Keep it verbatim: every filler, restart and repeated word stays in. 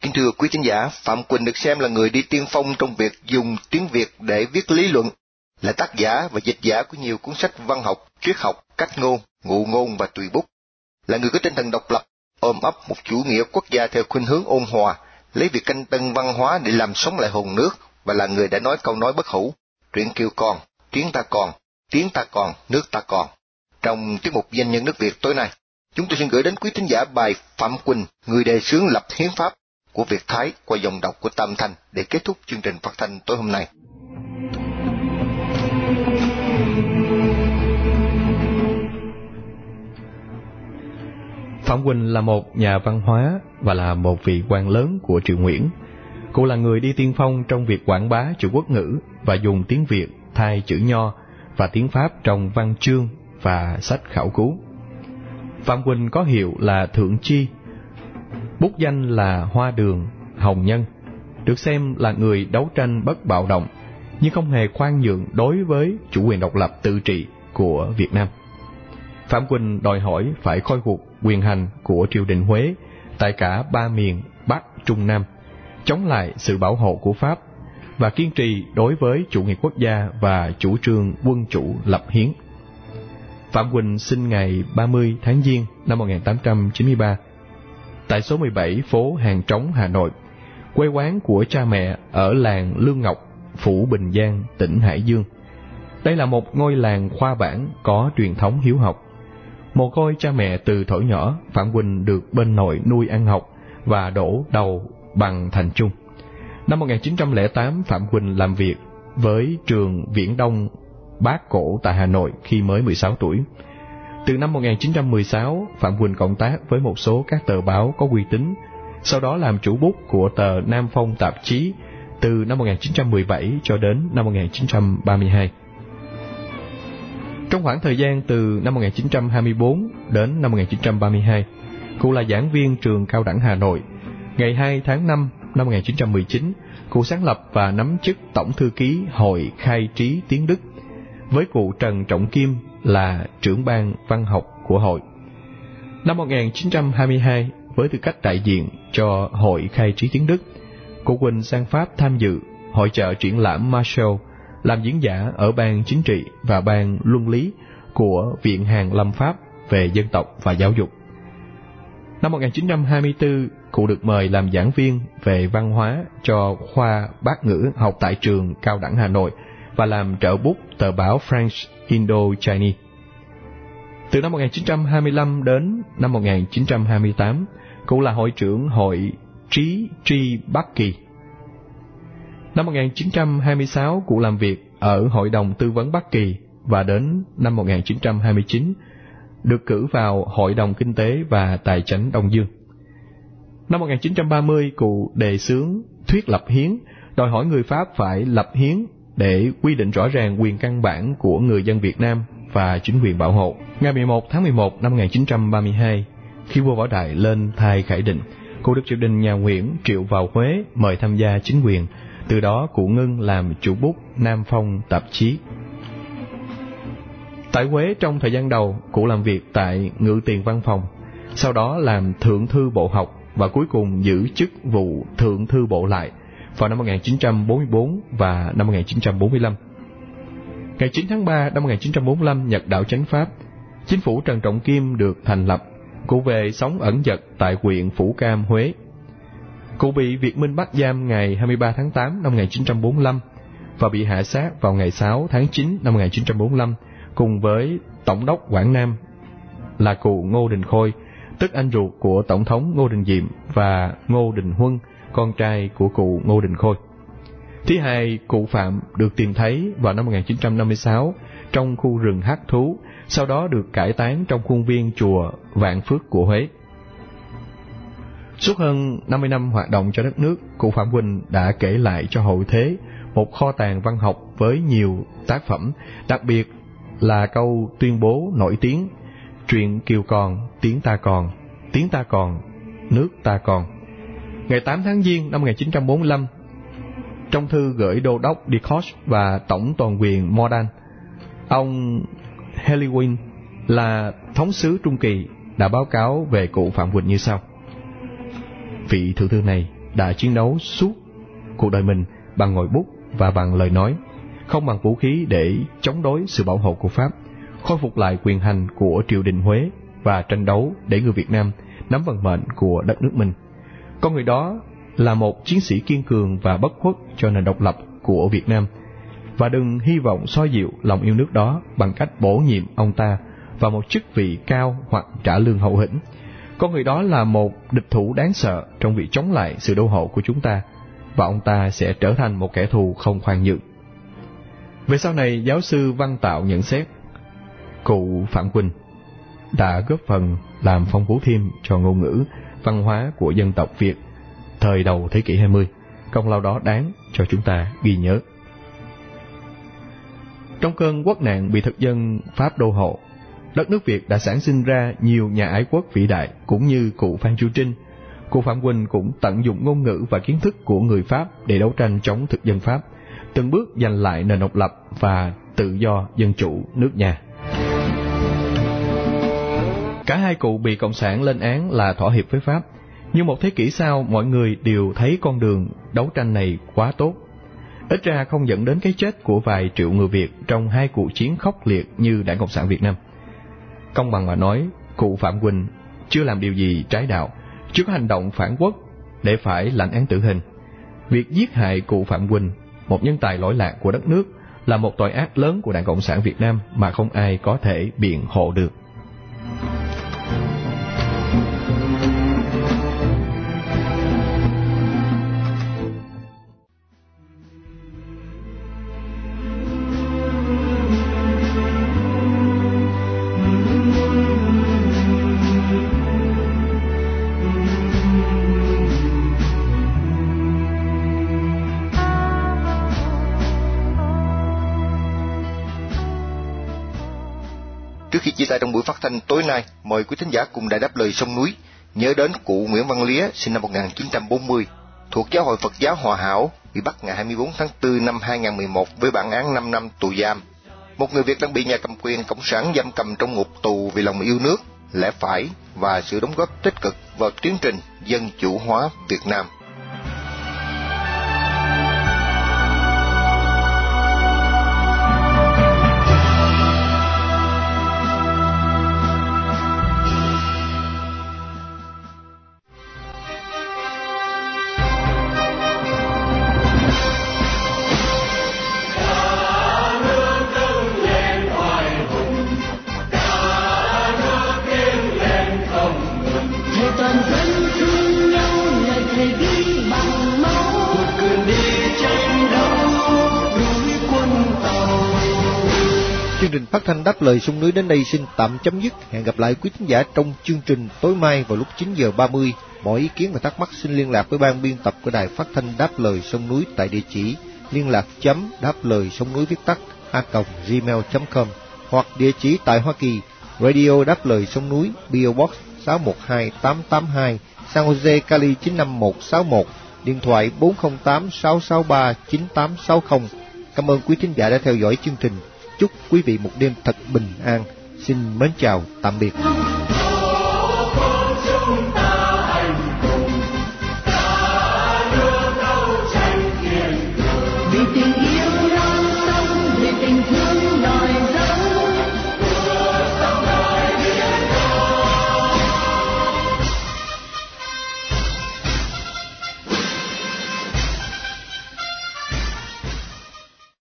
Kính thưa quý thính giả, Phạm Quỳnh được xem là người đi tiên phong trong việc dùng tiếng Việt để viết lý luận, là tác giả và dịch giả của nhiều cuốn sách văn học, triết học, cách ngôn, ngụ ngôn và tùy bút, là người có tinh thần độc lập, ôm ấp một chủ nghĩa quốc gia theo khuynh hướng ôn hòa, lấy việc canh tân văn hóa để làm sống lại hồn nước, và là người đã nói câu nói bất hủ: truyện kiều còn, tiếng ta còn, tiếng ta còn, nước ta còn. Trong tiết mục Danh nhân nước Việt tối nay, chúng tôi xin gửi đến quý thính giả bài Phạm Quỳnh, người đề xướng lập hiến pháp của Việt Thái qua dòng đọc của Tam Thanh để kết thúc chương trình phát thanh tối hôm nay. Phạm Quỳnh là một nhà văn hóa và là một vị quan lớn của triều Nguyễn. Cụ là người đi tiên phong trong việc quảng bá chữ quốc ngữ và dùng tiếng Việt thay chữ Nho và tiếng Pháp trong văn chương và sách khảo cứu. Phạm Quỳnh có hiệu là Thượng Chi, bút danh là Hoa Đường, Hồng Nhân, được xem là người đấu tranh bất bạo động, nhưng không hề khoan nhượng đối với chủ quyền độc lập tự trị của Việt Nam. Phạm Quỳnh đòi hỏi phải khôi phục quyền hành của triều đình Huế tại cả ba miền Bắc, Trung, Nam, chống lại sự bảo hộ của Pháp và kiên trì đối với chủ nghĩa quốc gia và chủ trương quân chủ lập hiến. Phạm Quỳnh sinh ngày ba mươi tháng Giêng năm một nghìn tám trăm chín mươi ba tại số mười bảy phố Hàng Trống, Hà Nội. Quê quán của cha mẹ ở làng Lương Ngọc, phủ Bình Giang, tỉnh Hải Dương. Đây là một ngôi làng khoa bảng có truyền thống hiếu học. Mồ côi cha mẹ từ thuở nhỏ, Phạm Quỳnh được bên nội nuôi ăn học và đổ đầu bằng thành trung. Năm một nghìn chín trăm lẻ tám, Phạm Quỳnh làm việc với trường Viễn Đông Bác Cổ tại Hà Nội khi mới mười sáu tuổi. Từ năm một nghìn chín trăm mười sáu, Phạm Quỳnh cộng tác với một số các tờ báo có uy tín, sau đó làm chủ bút của tờ Nam Phong tạp chí từ năm một nghìn chín trăm mười bảy cho đến năm một nghìn chín trăm ba mươi hai. Trong khoảng thời gian từ năm một nghìn chín trăm hai mươi tư đến năm một nghìn chín trăm ba mươi hai, cụ là giảng viên trường Cao đẳng Hà Nội. Ngày hai tháng năm năm một nghìn chín trăm mười chín, cụ sáng lập và nắm chức tổng thư ký Hội Khai trí tiếng Đức, với cụ Trần Trọng Kim là trưởng ban văn học của hội. Năm một nghìn chín trăm hai mươi hai, với tư cách đại diện cho Hội Khai trí tiếng Đức, cụ Quỳnh sang Pháp tham dự hội chợ triển lãm Marshall, làm diễn giả ở ban chính trị và ban luân lý của Viện Hàn Lâm Pháp về dân tộc và giáo dục. Năm một nghìn chín trăm hai mươi tư, cụ được mời làm giảng viên về văn hóa cho khoa Bát ngữ học tại trường Cao đẳng Hà Nội và làm trợ bút tờ báo French Indo-Chinese. Từ năm một nghìn chín trăm hai mươi lăm đến năm một nghìn chín trăm hai mươi tám, cụ là hội trưởng Hội Trí Tri Bắc Kỳ. Năm một nghìn chín trăm hai mươi sáu, cụ làm việc ở Hội đồng Tư vấn Bắc Kỳ và đến năm một nghìn chín trăm hai mươi chín, được cử vào Hội đồng Kinh tế và Tài chánh Đông Dương. Năm một nghìn chín trăm ba mươi, cụ đề xướng thuyết lập hiến, đòi hỏi người Pháp phải lập hiến để quy định rõ ràng quyền căn bản của người dân Việt Nam và chính quyền bảo hộ. Ngày mười một tháng mười một năm một nghìn chín trăm ba mươi hai, khi vua Võ Đại lên thai khải định, cụ được triều đình nhà Nguyễn triệu vào Huế mời tham gia chính quyền. Từ đó cụ ngưng làm chủ bút Nam Phong tạp chí. Tại Huế trong thời gian đầu, cụ làm việc tại Ngự tiền văn phòng, sau đó làm thượng thư bộ học và cuối cùng giữ chức vụ thượng thư bộ lại vào năm một nghìn chín trăm bốn mươi tư và năm một nghìn chín trăm bốn mươi lăm. Ngày chín tháng ba năm một nghìn chín trăm bốn mươi lăm, Nhật đảo chánh Pháp, chính phủ Trần Trọng Kim được thành lập. Cụ về sống ẩn dật tại huyện Phủ Cam, Huế. Cụ bị Việt Minh bắt giam ngày hai mươi ba tháng tám năm một nghìn chín trăm bốn mươi lăm và bị hạ sát vào ngày sáu tháng chín năm một nghìn chín trăm bốn mươi lăm cùng với Tổng đốc Quảng Nam là cụ Ngô Đình Khôi, tức anh ruột của Tổng thống Ngô Đình Diệm, và Ngô Đình Huân, con trai của cụ Ngô Đình Khôi. Thi hài cụ Phạm được tìm thấy vào năm một nghìn chín trăm năm mươi sáu trong khu rừng Hắc Thú, sau đó được cải táng trong khuôn viên chùa Vạn Phước của Huế. Suốt hơn năm mươi năm hoạt động cho đất nước, cụ Phạm Quỳnh đã kể lại cho hậu thế một kho tàng văn học với nhiều tác phẩm, đặc biệt là câu tuyên bố nổi tiếng: truyện kiều còn, tiếng ta còn, tiếng ta còn, nước ta còn. Ngày tám tháng Giêng năm một nghìn chín trăm bốn mươi lăm, trong thư gửi đô đốc Decoche và tổng toàn quyền Mordan, ông Heliwin là thống sứ Trung Kỳ đã báo cáo về cụ Phạm Quỳnh như sau: vị thượng thư này đã chiến đấu suốt cuộc đời mình bằng ngòi bút và bằng lời nói, không bằng vũ khí, để chống đối sự bảo hộ của Pháp, khôi phục lại quyền hành của triều đình Huế và tranh đấu để người Việt Nam nắm vận mệnh của đất nước mình. Con người đó là một chiến sĩ kiên cường và bất khuất cho nền độc lập của Việt Nam, và đừng hy vọng xoa dịu lòng yêu nước đó bằng cách bổ nhiệm ông ta vào một chức vị cao hoặc trả lương hậu hĩnh. Con người đó là một địch thủ đáng sợ trong việc chống lại sự đô hộ của chúng ta, và ông ta sẽ trở thành một kẻ thù không khoan nhượng. Về sau này, giáo sư Văn Tạo nhận xét, cụ Phạm Quỳnh đã góp phần làm phong phú thêm cho ngôn ngữ, văn hóa của dân tộc Việt thời đầu thế kỷ hai mươi. Công lao đó đáng cho chúng ta ghi nhớ. Trong cơn quốc nạn bị thực dân Pháp đô hộ, đất nước Việt đã sản sinh ra nhiều nhà ái quốc vĩ đại, cũng như cụ Phan Chu Trinh. Cụ Phạm Quỳnh cũng tận dụng ngôn ngữ và kiến thức của người Pháp để đấu tranh chống thực dân Pháp, từng bước giành lại nền độc lập và tự do dân chủ nước nhà. Cả hai cụ bị Cộng sản lên án là thỏa hiệp với Pháp, nhưng một thế kỷ sau, mọi người đều thấy con đường đấu tranh này quá tốt, ít ra không dẫn đến cái chết của vài triệu người Việt trong hai cuộc chiến khốc liệt như Đảng Cộng sản Việt Nam. Công bằng mà nói, cụ Phạm Quỳnh chưa làm điều gì trái đạo, chưa có hành động phản quốc để phải lãnh án tử hình. Việc giết hại cụ Phạm Quỳnh, một nhân tài lỗi lạc của đất nước, là một tội ác lớn của Đảng Cộng sản Việt Nam mà không ai có thể biện hộ được. Trước khi chia tay trong buổi phát thanh tối nay, mời quý thính giả cùng Đài Đáp Lời Sông Núi nhớ đến cụ Nguyễn Văn Lía, sinh năm một nghìn chín trăm bốn mươi, thuộc Giáo hội Phật giáo Hòa Hảo, bị bắt ngày hai mươi tư tháng tư năm hai nghìn không trăm mười một với bản án năm năm tù giam. Một người Việt đang bị nhà cầm quyền Cộng sản giam cầm trong ngục tù vì lòng yêu nước, lẽ phải và sự đóng góp tích cực vào tiến trình dân chủ hóa Việt Nam. Chương trình phát thanh Đáp Lời Sông Núi đến đây xin tạm chấm dứt. Hẹn gặp lại quý khán giả trong chương trình tối mai vào lúc chín giờ ba mươi. Mọi ý kiến và thắc mắc xin liên lạc với ban biên tập của Đài Phát thanh Đáp Lời Sông Núi tại địa chỉ liên lạc chấm đáp lời sông núi viết tắt a còng gmail chấm com, hoặc địa chỉ tại Hoa Kỳ, Radio Đáp Lời Sông Núi, pê ô Box sáu một hai tám tám hai, San Jose, Cali chín năm một sáu một, điện thoại bốn không tám sáu sáu ba chín tám sáu không. Cảm ơn quý thính giả đã theo dõi chương trình. Chúc quý vị một đêm thật bình an. Xin mến chào, tạm biệt.